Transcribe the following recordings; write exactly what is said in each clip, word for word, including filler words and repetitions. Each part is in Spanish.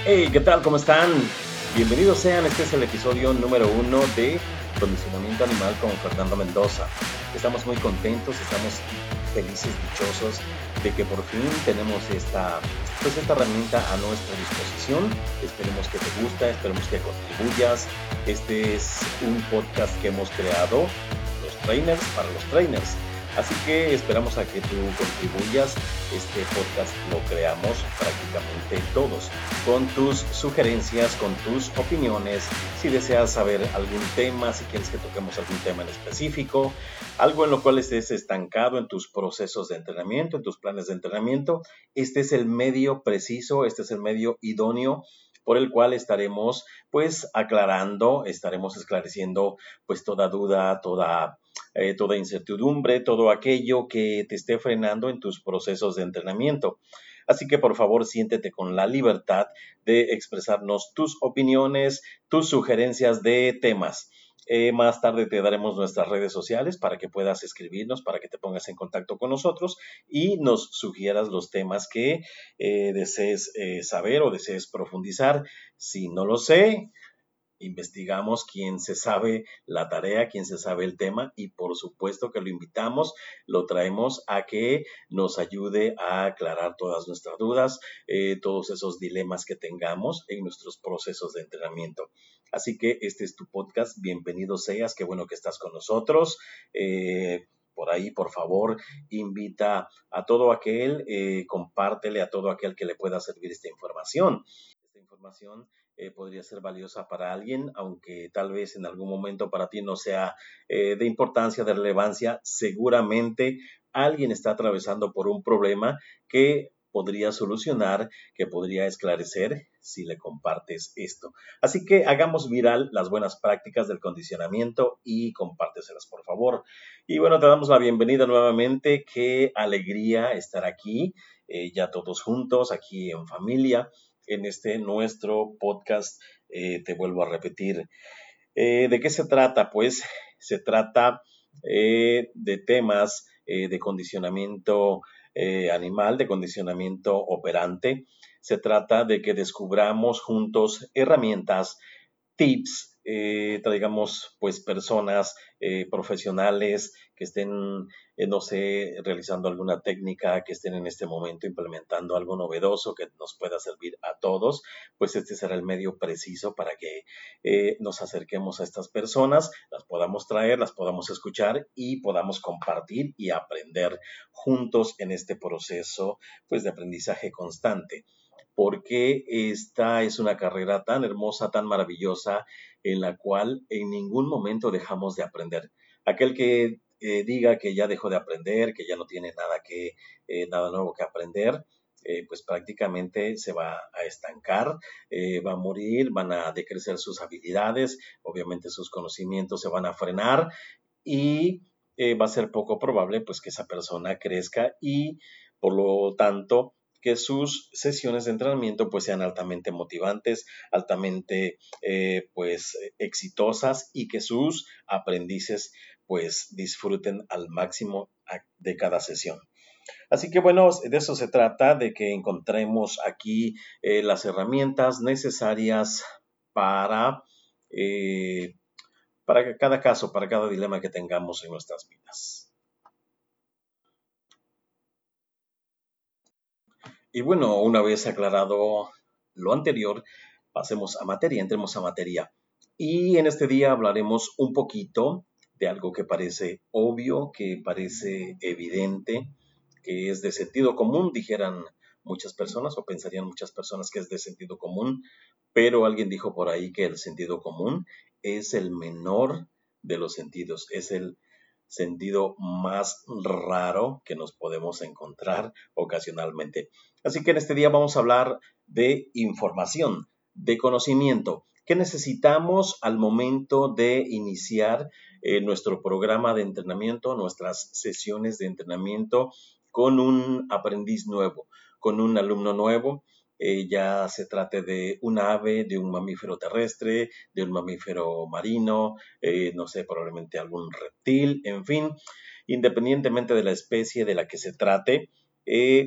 Hey, ¿qué tal? ¿Cómo están? Bienvenidos sean, este es el episodio número uno de Condicionamiento Animal con Fernando Mendoza. Estamos muy contentos, estamos felices, dichosos de que por fin tenemos esta, pues esta herramienta a nuestra disposición. Esperemos que te guste, esperemos que contribuyas. Este es un podcast que hemos creado los trainers para los trainers. Así que esperamos a que tú contribuyas. Este podcast lo creamos prácticamente todos, con tus sugerencias, con tus opiniones. Si deseas saber algún tema, si quieres que toquemos algún tema en específico, algo en lo cual estés estancado en tus procesos de entrenamiento, en tus planes de entrenamiento, este es el medio preciso, este es el medio idóneo por el cual estaremos pues aclarando, estaremos esclareciendo pues toda duda, toda Eh, toda incertidumbre, todo aquello que te esté frenando en tus procesos de entrenamiento. Así que por favor siéntete con la libertad de expresarnos tus opiniones, tus sugerencias de temas. Eh, más tarde te daremos nuestras redes sociales para que puedas escribirnos, para que te pongas en contacto con nosotros y nos sugieras los temas que eh, desees eh, saber o desees profundizar. Si no lo sé, investigamos quién se sabe la tarea, quién se sabe el tema y por supuesto que lo invitamos, lo traemos a que nos ayude a aclarar todas nuestras dudas, eh, todos esos dilemas que tengamos en nuestros procesos de entrenamiento. Así que este es tu podcast, bienvenido seas, qué bueno que estás con nosotros. Eh, por ahí, por favor, invita a todo aquel, eh, compártele a todo aquel que le pueda servir esta información. Esta información Eh, podría ser valiosa para alguien, aunque tal vez en algún momento para ti no sea eh, de importancia, de relevancia, seguramente alguien está atravesando por un problema que podría solucionar, que podría esclarecer si le compartes esto. Así que hagamos viral las buenas prácticas del condicionamiento y compárteselas, por favor. Y bueno, te damos la bienvenida nuevamente. Qué alegría estar aquí, eh, ya todos juntos, aquí en familia en este nuestro podcast. Eh, te vuelvo a repetir. Eh, ¿De qué se trata? Pues se trata eh, de temas eh, de condicionamiento eh, animal, de condicionamiento operante. Se trata de que descubramos juntos herramientas, tips, eh, traigamos pues personas eh, profesionales que estén, eh, no sé, realizando alguna técnica, que estén en este momento implementando algo novedoso que nos pueda servir a todos, pues este será el medio preciso para que eh, nos acerquemos a estas personas, las podamos traer, las podamos escuchar y podamos compartir y aprender juntos en este proceso pues de aprendizaje constante, porque esta es una carrera tan hermosa, tan maravillosa, en la cual en ningún momento dejamos de aprender. Aquel que eh, diga que ya dejó de aprender, que ya no tiene nada, que, eh, nada nuevo que aprender, eh, pues prácticamente se va a estancar, eh, va a morir, van a decrecer sus habilidades, obviamente sus conocimientos se van a frenar y eh, va a ser poco probable pues que esa persona crezca y por lo tanto que sus sesiones de entrenamiento pues sean altamente motivantes, altamente eh, pues exitosas y que sus aprendices pues disfruten al máximo de cada sesión. Así que bueno, de eso se trata, de que encontremos aquí eh, las herramientas necesarias para, eh, para cada caso, para cada dilema que tengamos en nuestras vidas. Y bueno, una vez aclarado lo anterior, pasemos a materia, entremos a materia. Y en este día hablaremos un poquito de algo que parece obvio, que parece evidente, que es de sentido común, dijeran muchas personas o pensarían muchas personas que es de sentido común, pero alguien dijo por ahí que el sentido común es el menor de los sentidos, es el sentido más raro que nos podemos encontrar ocasionalmente. Así que en este día vamos a hablar de información, de conocimiento. ¿Qué necesitamos al momento de iniciar eh, nuestro programa de entrenamiento, nuestras sesiones de entrenamiento con un aprendiz nuevo, con un alumno nuevo? Eh, ya se trate de un ave, de un mamífero terrestre, de un mamífero marino, eh, no sé, probablemente algún reptil, en fin, independientemente de la especie de la que se trate, eh,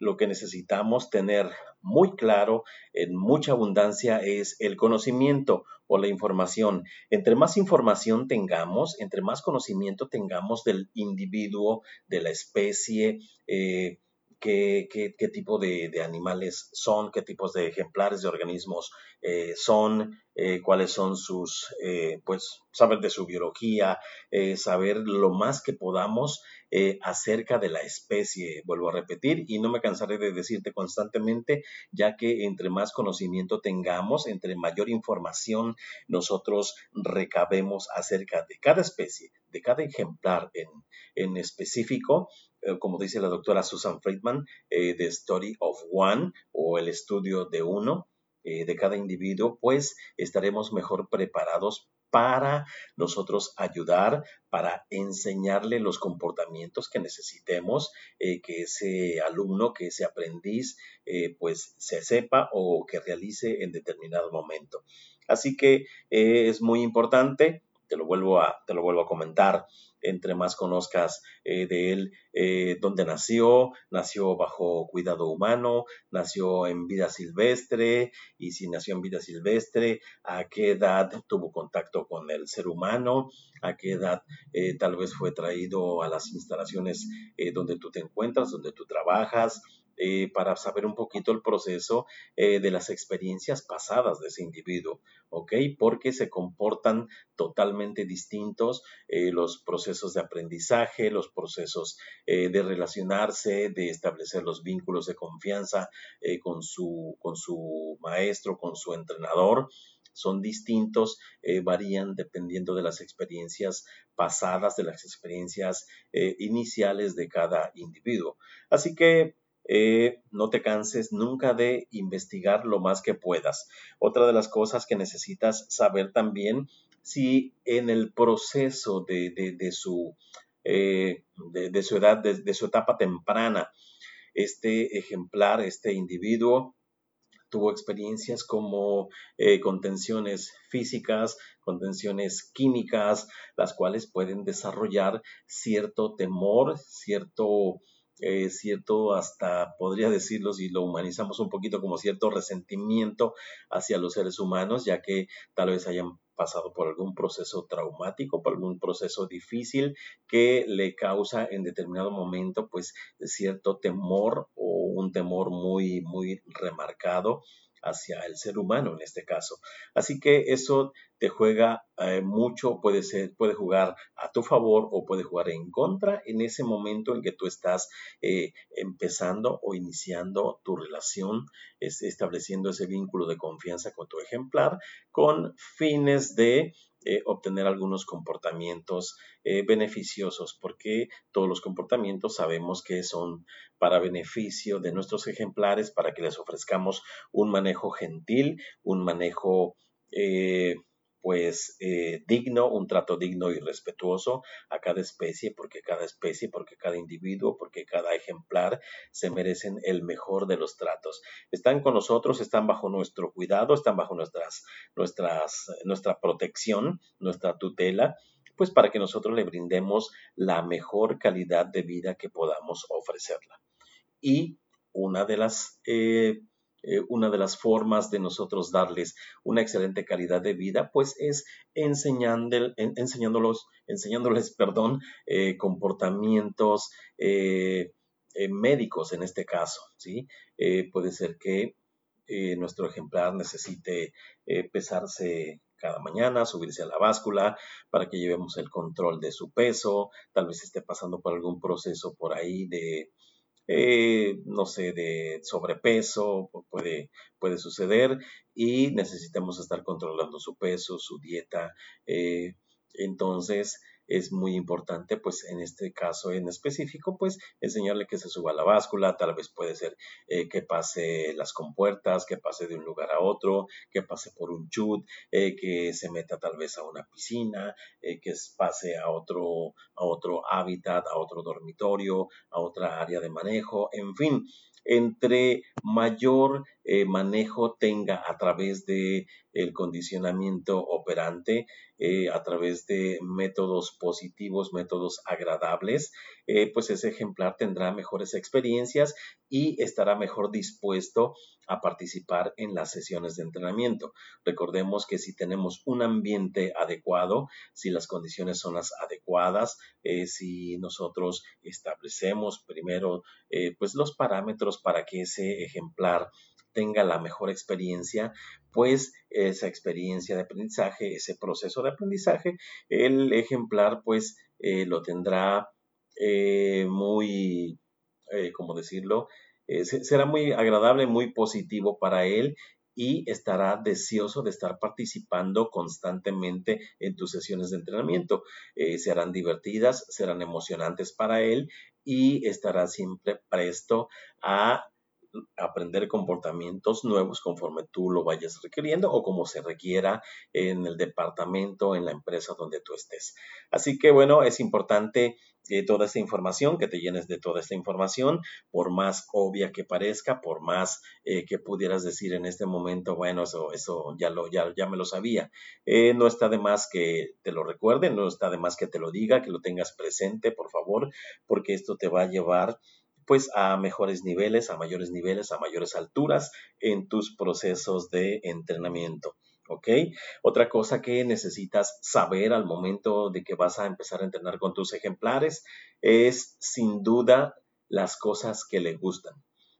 lo que necesitamos tener muy claro, en mucha abundancia, es el conocimiento o la información. Entre más información tengamos, entre más conocimiento tengamos del individuo, de la especie, eh, qué, qué, qué tipo de, de, animales son, qué tipos de ejemplares de organismos eh, son, eh, cuáles son sus, eh, pues, saber de su biología, eh, saber lo más que podamos eh, acerca de la especie, vuelvo a repetir, y no me cansaré de decirte constantemente, ya que entre más conocimiento tengamos, entre mayor información nosotros recabemos acerca de cada especie, de cada ejemplar en, en específico, eh, como dice la doctora Susan Friedman, eh, The Study of One, o el estudio de uno, eh, de cada individuo, pues estaremos mejor preparados para nosotros ayudar, para enseñarle los comportamientos que necesitemos, eh, que ese alumno, que ese aprendiz, eh, pues se sepa o que realice en determinado momento. Así que eh, es muy importante, te lo vuelvo a, te lo vuelvo a comentar, entre más conozcas eh, de él, eh, dónde nació, nació bajo cuidado humano, nació en vida silvestre, y si nació en vida silvestre, a qué edad tuvo contacto con el ser humano, a qué edad eh, tal vez fue traído a las instalaciones eh, donde tú te encuentras, donde tú trabajas, eh, para saber un poquito el proceso eh, de las experiencias pasadas de ese individuo, ¿ok? Porque se comportan totalmente distintos eh, los procesos de aprendizaje, los procesos eh, de relacionarse, de establecer los vínculos de confianza eh, con, su, con su maestro, con su entrenador. Son distintos, eh, varían dependiendo de las experiencias pasadas, de las experiencias eh, iniciales de cada individuo. Así que eh, no te canses nunca de investigar lo más que puedas. Otra de las cosas que necesitas saber también, si en el proceso de, de, de su, eh, de, de su edad, de, de su etapa temprana, este ejemplar, este individuo, tuvo experiencias como eh, contenciones físicas, contenciones químicas, las cuales pueden desarrollar cierto temor, cierto, eh, cierto hasta podría decirlo, si lo humanizamos un poquito, como cierto resentimiento hacia los seres humanos, ya que tal vez hayan pasado por algún proceso traumático, por algún proceso difícil que le causa en determinado momento pues cierto temor, o un temor muy, muy remarcado hacia el ser humano en este caso. Así que eso te juega eh, mucho, puede ser, puede jugar a tu favor o puede jugar en contra en ese momento en que tú estás eh, empezando o iniciando tu relación, es, estableciendo ese vínculo de confianza con tu ejemplar, con fines de Eh, obtener algunos comportamientos eh, beneficiosos, porque todos los comportamientos sabemos que son para beneficio de nuestros ejemplares, para que les ofrezcamos un manejo gentil, un manejo eh, pues eh, digno, un trato digno y respetuoso a cada especie, porque cada especie, porque cada individuo, porque cada ejemplar se merecen el mejor de los tratos. Están con nosotros, están bajo nuestro cuidado, están bajo nuestras, nuestras, nuestra protección, nuestra tutela, pues para que nosotros le brindemos la mejor calidad de vida que podamos ofrecerla. Y una de las eh, eh, una de las formas de nosotros darles una excelente calidad de vida, pues es enseñando, en, enseñándolos, enseñándoles, perdón, eh, comportamientos eh, eh, médicos en este caso, ¿sí? Eh, puede ser que eh, nuestro ejemplar necesite eh, pesarse cada mañana, subirse a la báscula para que llevemos el control de su peso, tal vez esté pasando por algún proceso por ahí de eh, no sé, de sobrepeso, puede, puede suceder, y necesitamos estar controlando su peso, su dieta. Eh, entonces, es muy importante, pues en este caso en específico, pues enseñarle que se suba a la báscula, tal vez puede ser eh, que pase las compuertas, que pase de un lugar a otro, que pase por un chut, eh, que se meta tal vez a una piscina, eh, que pase a otro, a otro hábitat, a otro dormitorio, a otra área de manejo, en fin, entre mayor eh, manejo tenga a través de el condicionamiento operante, eh, a través de métodos positivos, métodos agradables, eh, pues ese ejemplar tendrá mejores experiencias y estará mejor dispuesto a participar en las sesiones de entrenamiento. Recordemos que si tenemos un ambiente adecuado, si las condiciones son las adecuadas, eh, si nosotros establecemos primero eh, pues los parámetros para que ese ejemplar tenga la mejor experiencia, pues esa experiencia de aprendizaje, ese proceso de aprendizaje, el ejemplar pues eh, lo tendrá eh, muy, eh, ¿cómo decirlo? Eh, será muy agradable, muy positivo para él y estará deseoso de estar participando constantemente en tus sesiones de entrenamiento. Eh, serán divertidas, serán emocionantes para él y estará siempre presto a aprender comportamientos nuevos conforme tú lo vayas requiriendo o como se requiera en el departamento, en la empresa donde tú estés. Así que bueno, es importante eh, toda esta información, que te llenes de toda esta información, por más obvia que parezca, por más eh, que pudieras decir en este momento, bueno, eso, eso ya, lo, ya, ya me lo sabía. Eh, no está de más que te lo recuerde, no está de más que te lo diga, que lo tengas presente, por favor, porque esto te va a llevar pues a mejores niveles, a mayores niveles, a mayores alturas en tus procesos de entrenamiento. ¿Ok? Otra cosa que necesitas saber al momento de que vas a empezar a entrenar con tus ejemplares es sin duda las cosas que le gustan.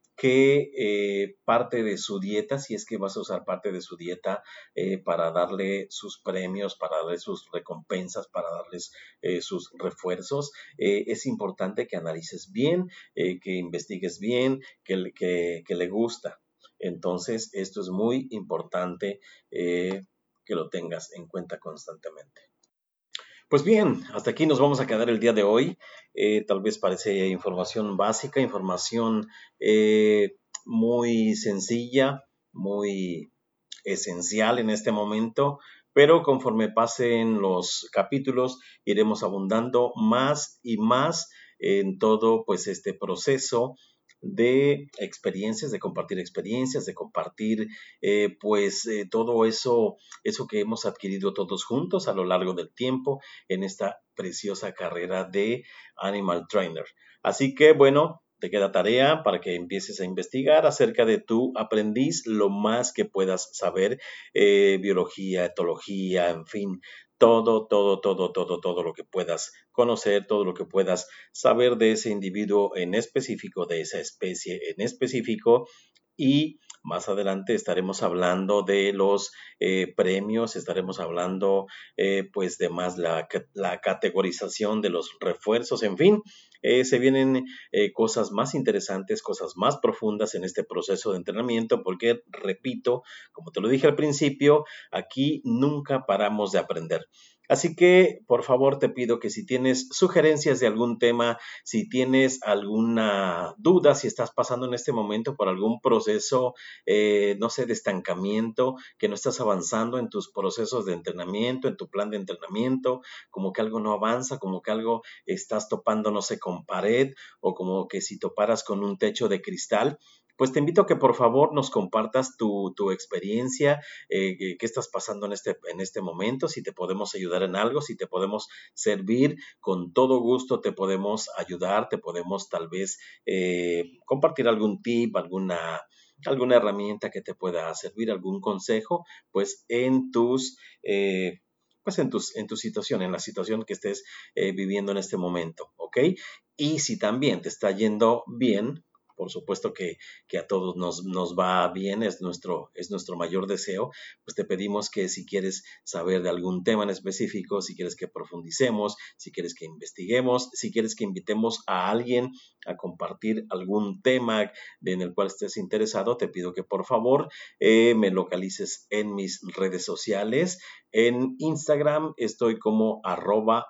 Que eh, parte de su dieta, si es que vas a usar parte de su dieta eh, para darle sus premios, para darle sus recompensas, para darles eh, sus refuerzos, eh, es importante que analices bien, eh, que investigues bien, que, que, que le gusta. Entonces, esto es muy importante eh, que lo tengas en cuenta constantemente. Pues bien, hasta aquí nos vamos a quedar el día de hoy. Eh, tal vez parece información básica, información eh, muy sencilla, muy esencial en este momento, pero conforme pasen los capítulos iremos abundando más y más en todo pues este proceso de experiencias, de compartir experiencias, de compartir eh, pues eh, todo eso, eso que hemos adquirido todos juntos a lo largo del tiempo en esta preciosa carrera de Animal Trainer. Así que bueno, te queda tarea para que empieces a investigar acerca de tu aprendiz lo más que puedas saber, eh, biología, etología, en fin, todo, todo, todo, todo, todo lo que puedas conocer, todo lo que puedas saber de ese individuo en específico, de esa especie en específico. Y más adelante estaremos hablando de los eh, premios, estaremos hablando eh, pues de más la, la categorización de los refuerzos, en fin, eh, se vienen eh, cosas más interesantes, cosas más profundas en este proceso de entrenamiento, porque, repito, como te lo dije al principio, aquí nunca paramos de aprender. Así que, por favor, te pido que si tienes sugerencias de algún tema, si tienes alguna duda, si estás pasando en este momento por algún proceso, eh, no sé, de estancamiento, que no estás avanzando en tus procesos de entrenamiento, en tu plan de entrenamiento, como que algo no avanza, como que algo estás topando, no sé, con pared, o como que si toparas con un techo de cristal, pues te invito a que por favor nos compartas tu, tu experiencia, eh, qué estás pasando en este, en este momento, si te podemos ayudar en algo, si te podemos servir, con todo gusto te podemos ayudar, te podemos tal vez eh, compartir algún tip, alguna, alguna herramienta que te pueda servir, algún consejo, pues en tus... Eh, pues en, tus, en tu situación, en la situación que estés eh, viviendo en este momento, ¿ok? Y si también te está yendo bien, por supuesto que, que a todos nos, nos va bien, es nuestro, es nuestro mayor deseo, pues te pedimos que si quieres saber de algún tema en específico, si quieres que profundicemos, si quieres que investiguemos, si quieres que invitemos a alguien a compartir algún tema en el cual estés interesado, te pido que por favor eh, me localices en mis redes sociales. En Instagram estoy como arroba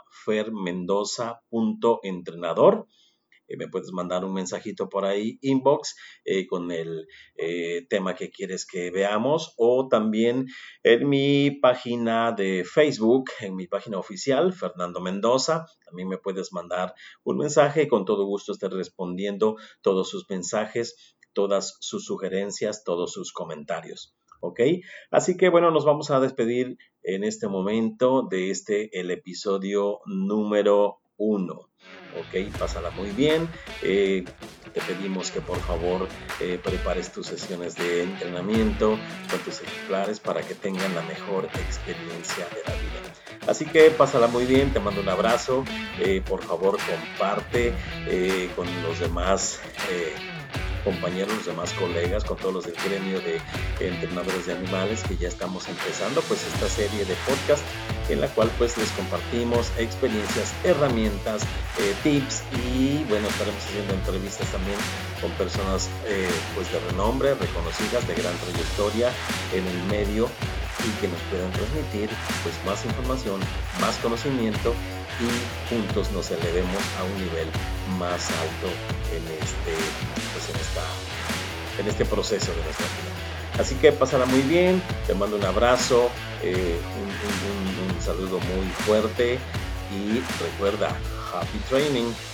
fermendoza.entrenador. Eh, me puedes mandar un mensajito por ahí, inbox, eh, con el eh, tema que quieres que veamos, o también en mi página de Facebook, en mi página oficial, Fernando Mendoza, también me puedes mandar un mensaje y con todo gusto estaré respondiendo todos sus mensajes todas sus sugerencias, todos sus comentarios. ¿Ok? Así que bueno, nos vamos a despedir en este momento de este, el episodio número uno. Ok, pásala muy bien. Eh, te pedimos que por favor eh, prepares tus sesiones de entrenamiento con tus ejemplares para que tengan la mejor experiencia de la vida. Así que pásala muy bien, te mando un abrazo. Eh, por favor, comparte eh, con los demás eh, compañeros, los demás colegas, con todos los del gremio de entrenadores de animales, que ya estamos empezando pues esta serie de podcast en la cual pues les compartimos experiencias, herramientas, eh, tips y bueno, estaremos haciendo entrevistas también con personas eh, pues de renombre, reconocidas, de gran trayectoria en el medio y que nos puedan transmitir pues más información, más conocimiento y juntos nos elevemos a un nivel más alto en este, pues en esta, en este proceso de nuestra vida. Así que pásala muy bien, te mando un abrazo, eh, un, un, un, un saludo muy fuerte y recuerda, happy training.